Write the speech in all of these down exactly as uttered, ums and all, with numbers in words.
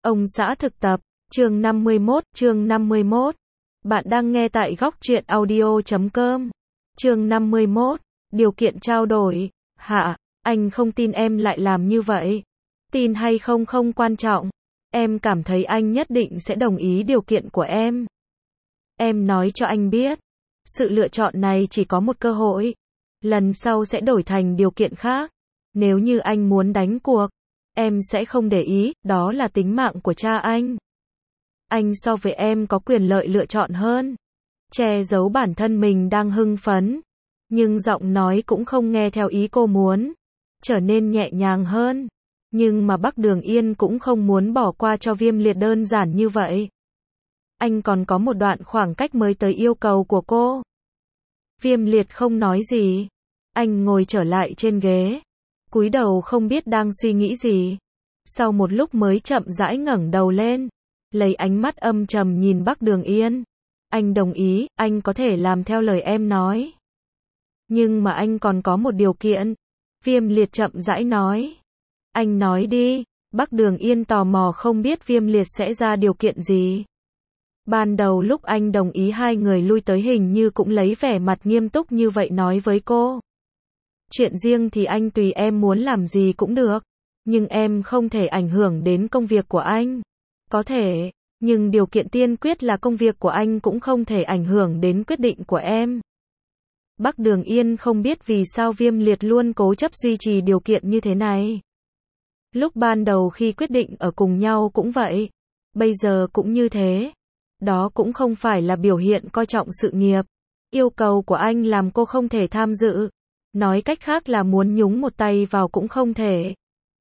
Ông xã thực tập, chương năm mươi mốt, chương năm mươi mốt. Bạn đang nghe tại góc truyện audio chấm com. Chương năm mươi mốt, điều kiện trao đổi. Hạ, anh không tin em lại làm như vậy. Tin hay không không quan trọng. Em cảm thấy anh nhất định sẽ đồng ý điều kiện của em. Em nói cho anh biết, sự lựa chọn này chỉ có một cơ hội. Lần sau sẽ đổi thành điều kiện khác. Nếu như anh muốn đánh cuộc, em sẽ không để ý, đó là tính mạng của cha anh. Anh so với em có quyền lợi lựa chọn hơn. Che giấu bản thân mình đang hưng phấn, nhưng giọng nói cũng không nghe theo ý cô muốn, trở nên nhẹ nhàng hơn. Nhưng mà Bắc Đường Yên cũng không muốn bỏ qua cho Viêm Liệt đơn giản như vậy. Anh còn có một đoạn khoảng cách mới tới yêu cầu của cô. Viêm Liệt không nói gì. Anh ngồi trở lại trên ghế, cúi đầu không biết đang suy nghĩ gì. Sau một lúc mới chậm rãi ngẩng đầu lên, lấy ánh mắt âm trầm nhìn Bắc Đường Yên. Anh đồng ý, anh có thể làm theo lời em nói. Nhưng mà anh còn có một điều kiện. Viêm Liệt chậm rãi nói. Anh nói đi. Bắc Đường Yên tò mò không biết Viêm Liệt sẽ ra điều kiện gì. Ban đầu lúc anh đồng ý hai người lui tới hình như cũng lấy vẻ mặt nghiêm túc như vậy nói với cô. Chuyện riêng thì anh tùy em muốn làm gì cũng được. Nhưng em không thể ảnh hưởng đến công việc của anh. Có thể, nhưng điều kiện tiên quyết là công việc của anh cũng không thể ảnh hưởng đến quyết định của em. Bắc Đường Yên không biết vì sao Viêm Liệt luôn cố chấp duy trì điều kiện như thế này. Lúc ban đầu khi quyết định ở cùng nhau cũng vậy. Bây giờ cũng như thế. Đó cũng không phải là biểu hiện coi trọng sự nghiệp. Yêu cầu của anh làm cô không thể tham dự. Nói cách khác là muốn nhúng một tay vào cũng không thể.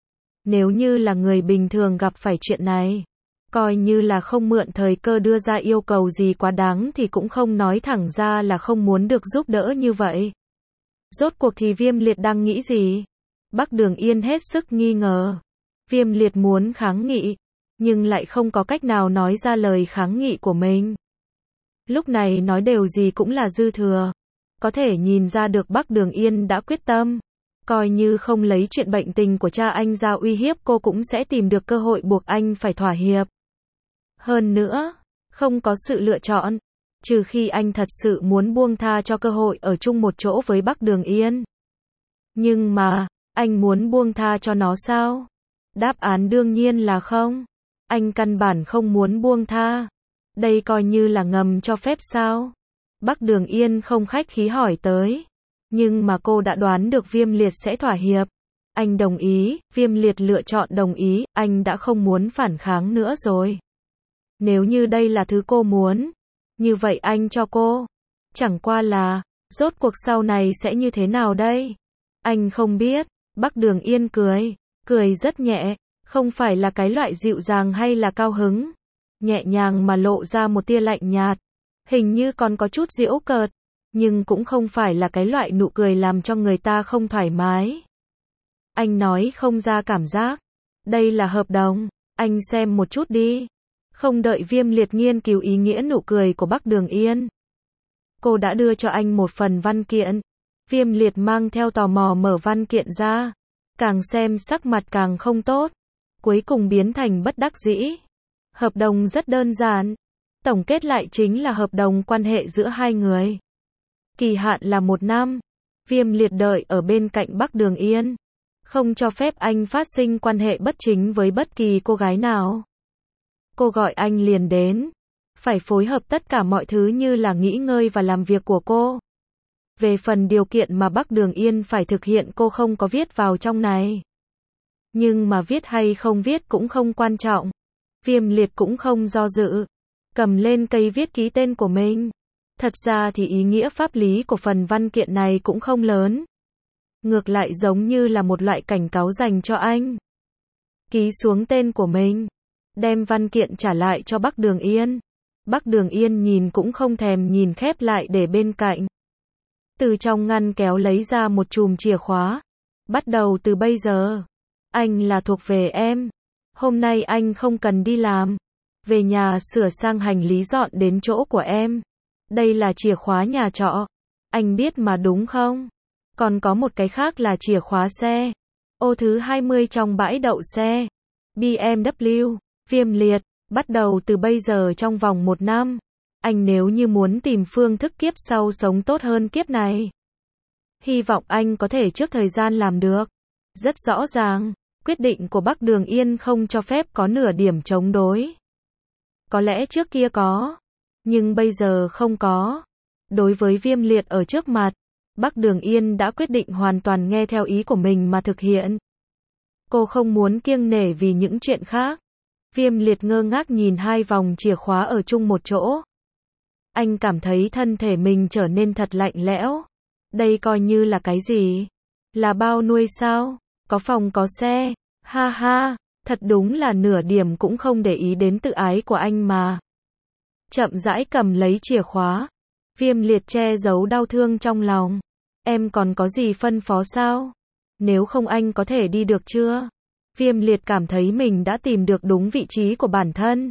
Nếu như là người bình thường gặp phải chuyện này, coi như là không mượn thời cơ đưa ra yêu cầu gì quá đáng thì cũng không nói thẳng ra là không muốn được giúp đỡ như vậy. Rốt cuộc thì Viêm Liệt đang nghĩ gì? Bắc Đường Yên hết sức nghi ngờ. Viêm Liệt muốn kháng nghị, nhưng lại không có cách nào nói ra lời kháng nghị của mình. Lúc này nói đều gì cũng là dư thừa. Có thể nhìn ra được Bắc Đường Yên đã quyết tâm. Coi như không lấy chuyện bệnh tình của cha anh ra uy hiếp cô cũng sẽ tìm được cơ hội buộc anh phải thỏa hiệp. Hơn nữa, không có sự lựa chọn, trừ khi anh thật sự muốn buông tha cho cơ hội ở chung một chỗ với Bắc Đường Yên. Nhưng mà, anh muốn buông tha cho nó sao? Đáp án đương nhiên là không. Anh căn bản không muốn buông tha. Đây coi như là ngầm cho phép sao? Bắc Đường Yên không khách khí hỏi tới. Nhưng mà cô đã đoán được Viêm Liệt sẽ thỏa hiệp. Anh đồng ý, Viêm Liệt lựa chọn đồng ý, anh đã không muốn phản kháng nữa rồi. Nếu như đây là thứ cô muốn, như vậy anh cho cô. Chẳng qua là, rốt cuộc sau này sẽ như thế nào đây? Anh không biết. Bắc Đường Yên cười, cười rất nhẹ, không phải là cái loại dịu dàng hay là cao hứng. Nhẹ nhàng mà lộ ra một tia lạnh nhạt. Hình như còn có chút giễu cợt. Nhưng cũng không phải là cái loại nụ cười làm cho người ta không thoải mái. Anh nói không ra cảm giác. Đây là hợp đồng, anh xem một chút đi. Không đợi Viêm Liệt nghiên cứu ý nghĩa nụ cười của Bắc Đường Yên. Cô đã đưa cho anh một phần văn kiện. Viêm Liệt mang theo tò mò mở văn kiện ra. Càng xem sắc mặt càng không tốt. Cuối cùng biến thành bất đắc dĩ. Hợp đồng rất đơn giản. Tổng kết lại chính là hợp đồng quan hệ giữa hai người. Kỳ hạn là một năm. Viêm Liệt đợi ở bên cạnh Bắc Đường Yên. Không cho phép anh phát sinh quan hệ bất chính với bất kỳ cô gái nào. Cô gọi anh liền đến. Phải phối hợp tất cả mọi thứ như là nghỉ ngơi và làm việc của cô. Về phần điều kiện mà Bắc Đường Yên phải thực hiện cô không có viết vào trong này. Nhưng mà viết hay không viết cũng không quan trọng. Viêm Liệt cũng không do dự. Cầm lên cây viết ký tên của mình. Thật ra thì ý nghĩa pháp lý của phần văn kiện này cũng không lớn. Ngược lại giống như là một loại cảnh cáo dành cho anh. Ký xuống tên của mình. Đem văn kiện trả lại cho Bắc Đường Yên. Bắc Đường Yên nhìn cũng không thèm nhìn khép lại để bên cạnh. Từ trong ngăn kéo lấy ra một chùm chìa khóa. Bắt đầu từ bây giờ. Anh là thuộc về em. Hôm nay anh không cần đi làm. Về nhà sửa sang hành lý dọn đến chỗ của em. Đây là chìa khóa nhà trọ. Anh biết mà đúng không? Còn có một cái khác là chìa khóa xe. Ô thứ hai mươi trong bãi đậu xe. bê em vê. Viêm liệt, bắt đầu từ bây giờ trong vòng một năm, anh nếu như muốn tìm phương thức kiếp sau sống tốt hơn kiếp này, hy vọng anh có thể trước thời gian làm được. Rất rõ ràng, quyết định của Bắc Đường Yên không cho phép có nửa điểm chống đối. Có lẽ trước kia có, nhưng bây giờ không có. Đối với Viêm liệt ở trước mặt, Bắc Đường Yên đã quyết định hoàn toàn nghe theo ý của mình mà thực hiện. Cô không muốn kiêng nể vì những chuyện khác. Viêm liệt ngơ ngác nhìn hai vòng chìa khóa ở chung một chỗ. Anh cảm thấy thân thể mình trở nên thật lạnh lẽo. Đây coi như là cái gì? Là bao nuôi sao? Có phòng có xe. Ha ha, thật đúng là nửa điểm cũng không để ý đến tự ái của anh mà. Chậm rãi cầm lấy chìa khóa. Viêm liệt che giấu đau thương trong lòng. Em còn có gì phân phó sao? Nếu không anh có thể đi được chưa? Viêm liệt cảm thấy mình đã tìm được đúng vị trí của bản thân.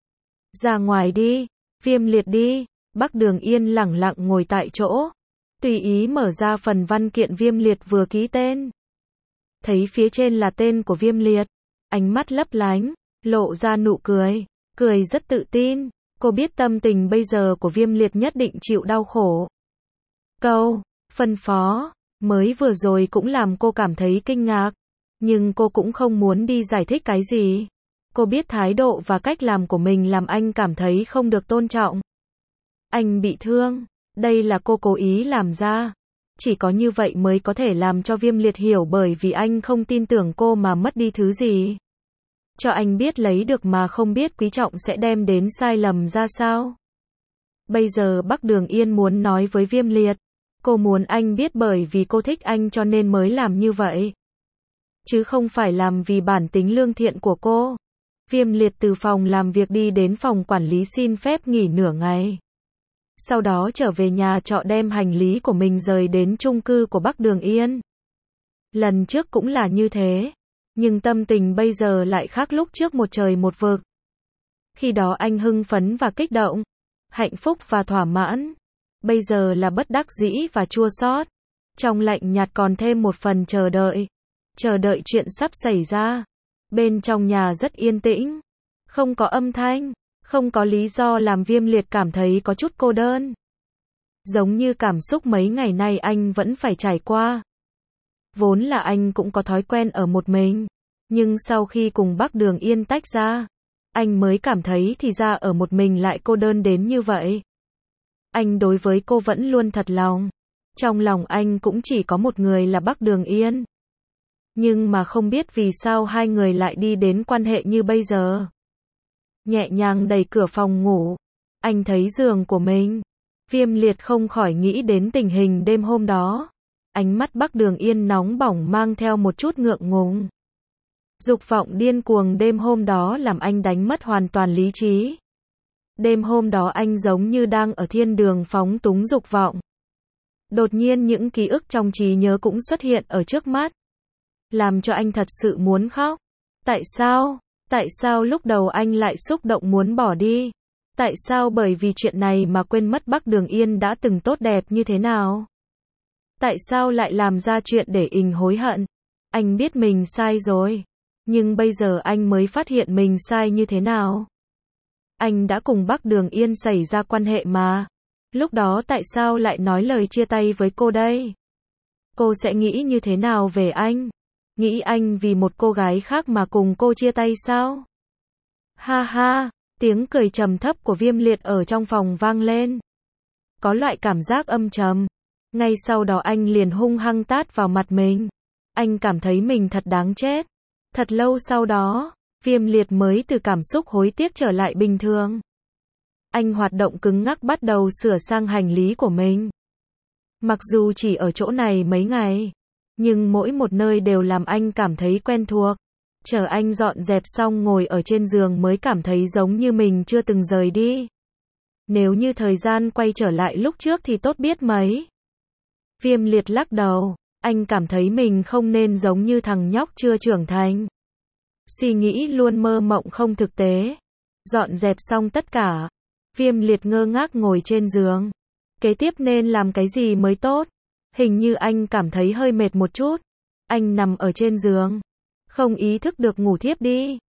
Ra ngoài đi. Viêm liệt đi. Bắc Đường Yên lẳng lặng ngồi tại chỗ. Tùy ý mở ra phần văn kiện Viêm liệt vừa ký tên. Thấy phía trên là tên của Viêm liệt. Ánh mắt lấp lánh, lộ ra nụ cười. Cười rất tự tin. Cô biết tâm tình bây giờ của Viêm liệt nhất định chịu đau khổ. Câu, phân phó, mới vừa rồi cũng làm cô cảm thấy kinh ngạc. Nhưng cô cũng không muốn đi giải thích cái gì. Cô biết thái độ và cách làm của mình làm anh cảm thấy không được tôn trọng. Anh bị thương, đây là cô cố ý làm ra. Chỉ có như vậy mới có thể làm cho Viêm liệt hiểu bởi vì anh không tin tưởng cô mà mất đi thứ gì. Cho anh biết lấy được mà không biết quý trọng sẽ đem đến sai lầm ra sao. Bây giờ Bắc Đường Yên muốn nói với Viêm liệt. Cô muốn anh biết bởi vì cô thích anh cho nên mới làm như vậy. Chứ không phải làm vì bản tính lương thiện của cô. Viêm liệt từ phòng làm việc đi đến phòng quản lý xin phép nghỉ nửa ngày. Sau đó trở về nhà trọ đem hành lý của mình rời đến chung cư của Bắc Đường Yên. Lần trước cũng là như thế. Nhưng tâm tình bây giờ lại khác lúc trước một trời một vực. Khi đó anh hưng phấn và kích động. Hạnh phúc và thỏa mãn. Bây giờ là bất đắc dĩ và chua xót. Trong lạnh nhạt còn thêm một phần chờ đợi. Chờ đợi chuyện sắp xảy ra. Bên trong nhà rất yên tĩnh. Không có âm thanh. Không có lý do làm Viêm liệt cảm thấy có chút cô đơn. Giống như cảm xúc mấy ngày nay anh vẫn phải trải qua. Vốn là anh cũng có thói quen ở một mình. Nhưng sau khi cùng Bắc Đường Yên tách ra, anh mới cảm thấy thì ra ở một mình lại cô đơn đến như vậy. Anh đối với cô vẫn luôn thật lòng. Trong lòng anh cũng chỉ có một người là Bắc Đường Yên. Nhưng mà không biết vì sao hai người lại đi đến quan hệ như bây giờ. Nhẹ nhàng đẩy cửa phòng ngủ. Anh thấy giường của mình. Viêm liệt không khỏi nghĩ đến tình hình đêm hôm đó. Ánh mắt Bắc Đường Yên nóng bỏng mang theo một chút ngượng ngùng. Dục vọng điên cuồng đêm hôm đó làm anh đánh mất hoàn toàn lý trí. Đêm hôm đó anh giống như đang ở thiên đường phóng túng dục vọng. Đột nhiên những ký ức trong trí nhớ cũng xuất hiện ở trước mắt. Làm cho anh thật sự muốn khóc. Tại sao? Tại sao lúc đầu anh lại xúc động muốn bỏ đi? Tại sao bởi vì chuyện này mà quên mất Bắc Đường Yên đã từng tốt đẹp như thế nào? Tại sao lại làm ra chuyện để ình hối hận? Anh biết mình sai rồi. Nhưng bây giờ anh mới phát hiện mình sai như thế nào? Anh đã cùng Bắc Đường Yên xảy ra quan hệ mà. Lúc đó tại sao lại nói lời chia tay với cô đây? Cô sẽ nghĩ như thế nào về anh? Nghĩ anh vì một cô gái khác mà cùng cô chia tay sao? Ha ha, tiếng cười trầm thấp của Viêm liệt ở trong phòng vang lên. Có loại cảm giác âm trầm. Ngay sau đó anh liền hung hăng tát vào mặt mình. Anh cảm thấy mình thật đáng chết. Thật lâu sau đó, Viêm liệt mới từ cảm xúc hối tiếc trở lại bình thường. Anh hoạt động cứng ngắc bắt đầu sửa sang hành lý của mình. Mặc dù chỉ ở chỗ này mấy ngày, nhưng mỗi một nơi đều làm anh cảm thấy quen thuộc. Chờ anh dọn dẹp xong ngồi ở trên giường mới cảm thấy giống như mình chưa từng rời đi. Nếu như thời gian quay trở lại lúc trước thì tốt biết mấy. Viêm liệt lắc đầu, anh cảm thấy mình không nên giống như thằng nhóc chưa trưởng thành. Suy nghĩ luôn mơ mộng không thực tế. Dọn dẹp xong tất cả, Viêm liệt ngơ ngác ngồi trên giường. Kế tiếp nên làm cái gì mới tốt? Hình như anh cảm thấy hơi mệt một chút. Anh nằm ở trên giường, không ý thức được ngủ thiếp đi.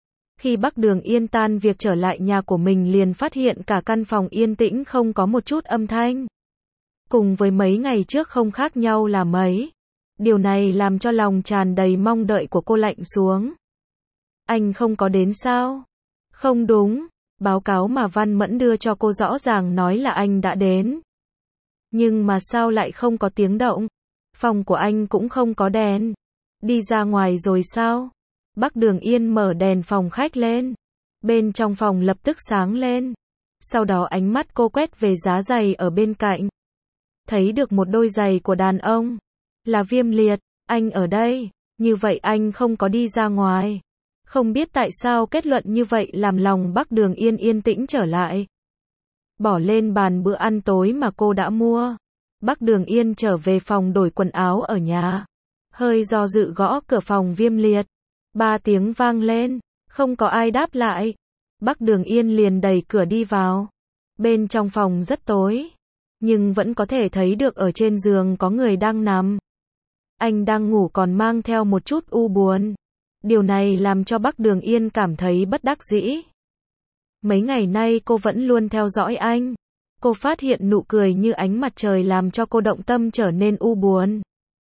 Khi Bắc Đường Yên tan việc trở lại nhà của mình liền phát hiện cả căn phòng yên tĩnh không có một chút âm thanh. Cùng với mấy ngày trước không khác nhau là mấy. Điều này làm cho lòng tràn đầy mong đợi của cô lạnh xuống. Anh không có đến sao? Không đúng, báo cáo mà Văn Mẫn đưa cho cô rõ ràng nói là anh đã đến. Nhưng mà sao lại không có tiếng động? Phòng của anh cũng không có đèn. Đi ra ngoài rồi sao? Bắc Đường Yên mở đèn phòng khách lên. Bên trong phòng lập tức sáng lên. Sau đó ánh mắt cô quét về giá giày ở bên cạnh. Thấy được một đôi giày của đàn ông. Là Viêm Liệt, anh ở đây, như vậy anh không có đi ra ngoài. Không biết tại sao kết luận như vậy làm lòng Bắc Đường Yên yên tĩnh trở lại. Bỏ lên bàn bữa ăn tối mà cô đã mua. Bắc Đường Yên trở về phòng đổi quần áo ở nhà. Hơi do dự gõ cửa phòng Viêm Liệt. Ba tiếng vang lên, không có ai đáp lại. Bắc Đường Yên liền đẩy cửa đi vào. Bên trong phòng rất tối, nhưng vẫn có thể thấy được ở trên giường có người đang nằm. Anh đang ngủ còn mang theo một chút u buồn. Điều này làm cho Bắc Đường Yên cảm thấy bất đắc dĩ. Mấy ngày nay cô vẫn luôn theo dõi anh. Cô phát hiện nụ cười như ánh mặt trời làm cho cô động tâm trở nên u buồn.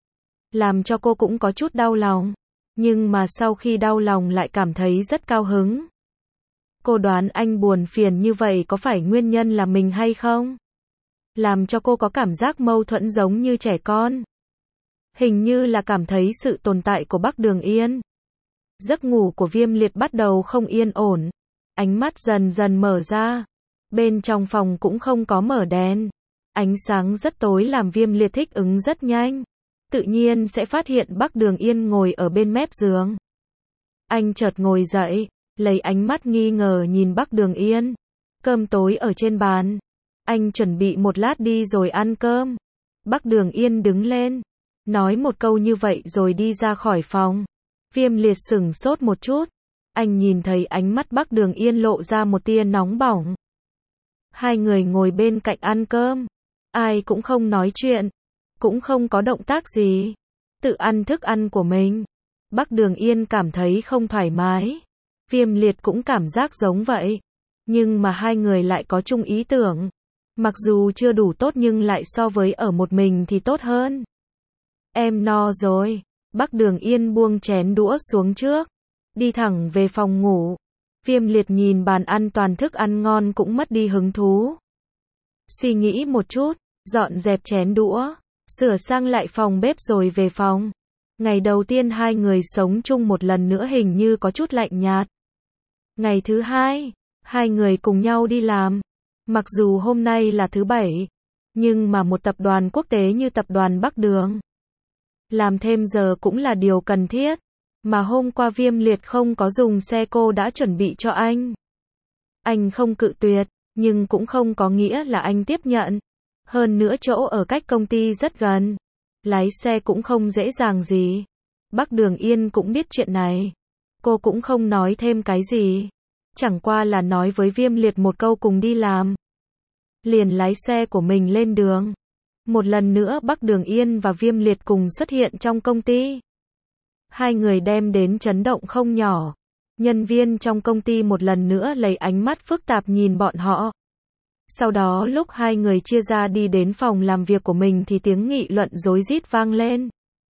Làm cho cô cũng có chút đau lòng. Nhưng mà sau khi đau lòng lại cảm thấy rất cao hứng. Cô đoán anh buồn phiền như vậy có phải nguyên nhân là mình hay không? Làm cho cô có cảm giác mâu thuẫn giống như trẻ con. Hình như là cảm thấy sự tồn tại của Bắc Đường Yên. Giấc ngủ của Viêm Liệt bắt đầu không yên ổn. Ánh mắt dần dần mở ra. Bên trong phòng cũng không có mở đèn. Ánh sáng rất tối làm Viêm Liệt thích ứng rất nhanh. Tự nhiên sẽ phát hiện Bắc Đường Yên ngồi ở bên mép giường. Anh chợt ngồi dậy, lấy ánh mắt nghi ngờ nhìn Bắc Đường Yên. Cơm tối ở trên bàn. Anh chuẩn bị một lát đi rồi ăn cơm. Bắc Đường Yên đứng lên, nói một câu như vậy rồi đi ra khỏi phòng. Viêm Liệt sửng sốt một chút. Anh nhìn thấy ánh mắt Bắc Đường Yên lộ ra một tia nóng bỏng. Hai người ngồi bên cạnh ăn cơm. Ai cũng không nói chuyện. Cũng không có động tác gì. Tự ăn thức ăn của mình. Bắc Đường Yên cảm thấy không thoải mái. Viêm Liệt cũng cảm giác giống vậy. Nhưng mà hai người lại có chung ý tưởng. Mặc dù chưa đủ tốt nhưng lại so với ở một mình thì tốt hơn. Em no rồi. Bắc Đường Yên buông chén đũa xuống trước. Đi thẳng về phòng ngủ. Viêm Liệt nhìn bàn ăn toàn thức ăn ngon cũng mất đi hứng thú. Suy nghĩ một chút, dọn dẹp chén đũa, sửa sang lại phòng bếp rồi về phòng. Ngày đầu tiên hai người sống chung một lần nữa hình như có chút lạnh nhạt. Ngày thứ hai, hai người cùng nhau đi làm. Mặc dù hôm nay là thứ bảy, nhưng mà một tập đoàn quốc tế như tập đoàn Bắc Đường. Làm thêm giờ cũng là điều cần thiết. Mà hôm qua Viêm Liệt không có dùng xe cô đã chuẩn bị cho anh. Anh không cự tuyệt, nhưng cũng không có nghĩa là anh tiếp nhận. Hơn nữa chỗ ở cách công ty rất gần. Lái xe cũng không dễ dàng gì. Bắc Đường Yên cũng biết chuyện này. Cô cũng không nói thêm cái gì. Chẳng qua là nói với Viêm Liệt một câu cùng đi làm. Liền lái xe của mình lên đường. Một lần nữa Bắc Đường Yên và Viêm Liệt cùng xuất hiện trong công ty. Hai người đem đến chấn động không nhỏ. Nhân viên trong công ty một lần nữa lấy ánh mắt phức tạp nhìn bọn họ. Sau đó lúc hai người chia ra đi đến phòng làm việc của mình thì tiếng nghị luận rối rít vang lên.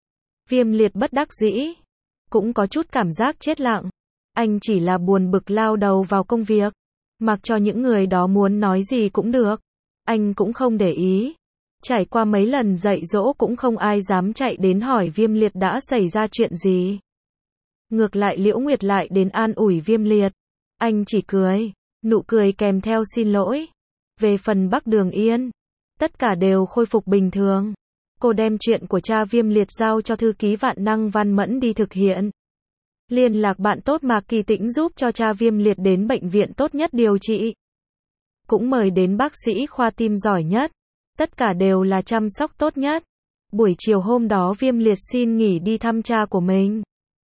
Viêm Liệt bất đắc dĩ. Cũng có chút cảm giác chết lặng. Anh chỉ là buồn bực lao đầu vào công việc. Mặc cho những người đó muốn nói gì cũng được. Anh cũng không để ý. Trải qua mấy lần dạy dỗ cũng không ai dám chạy đến hỏi Viêm Liệt đã xảy ra chuyện gì. Ngược lại Liễu Nguyệt lại đến an ủi Viêm Liệt. Anh chỉ cười. Nụ cười kèm theo xin lỗi. Về phần Bắc Đường Yên, tất cả đều khôi phục bình thường. Cô đem chuyện của cha Viêm Liệt giao cho thư ký Vạn Năng Văn Mẫn đi thực hiện. Liên lạc bạn tốt Mạc Kỳ Tĩnh giúp cho cha Viêm Liệt đến bệnh viện tốt nhất điều trị. Cũng mời đến bác sĩ khoa tim giỏi nhất. Tất cả đều là chăm sóc tốt nhất. Buổi chiều hôm đó Viêm Liệt xin nghỉ đi thăm cha của mình.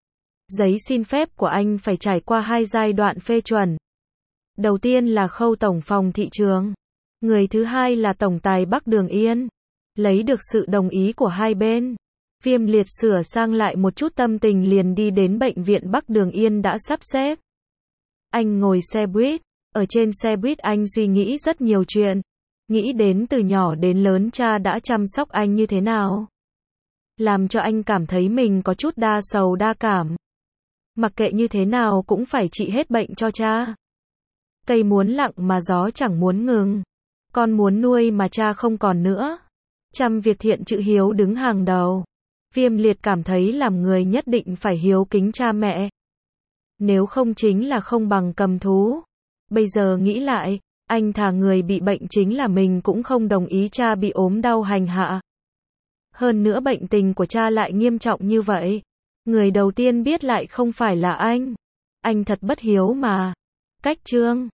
Giấy xin phép của anh phải trải qua hai giai đoạn phê chuẩn. Đầu tiên là khâu tổng phòng thị trường. Người thứ hai là tổng tài Bắc Đường Yên. Lấy được sự đồng ý của hai bên. Viêm Liệt sửa sang lại một chút tâm tình liền đi đến bệnh viện Bắc Đường Yên đã sắp xếp. Anh ngồi xe buýt, ở trên xe buýt anh suy nghĩ rất nhiều chuyện. Nghĩ đến từ nhỏ đến lớn cha đã chăm sóc anh như thế nào. Làm cho anh cảm thấy mình có chút đa sầu đa cảm. Mặc kệ như thế nào cũng phải trị hết bệnh cho cha. Cây muốn lặng mà gió chẳng muốn ngừng. Con muốn nuôi mà cha không còn nữa. Trăm việc thiện chữ hiếu đứng hàng đầu. Viêm liệt cảm thấy làm người nhất định phải hiếu kính cha mẹ. Nếu không chính là không bằng cầm thú. Bây giờ nghĩ lại, anh thà người bị bệnh chính là mình cũng không đồng ý cha bị ốm đau hành hạ. Hơn nữa bệnh tình của cha lại nghiêm trọng như vậy. Người đầu tiên biết lại không phải là anh. Anh thật bất hiếu mà. Cách chương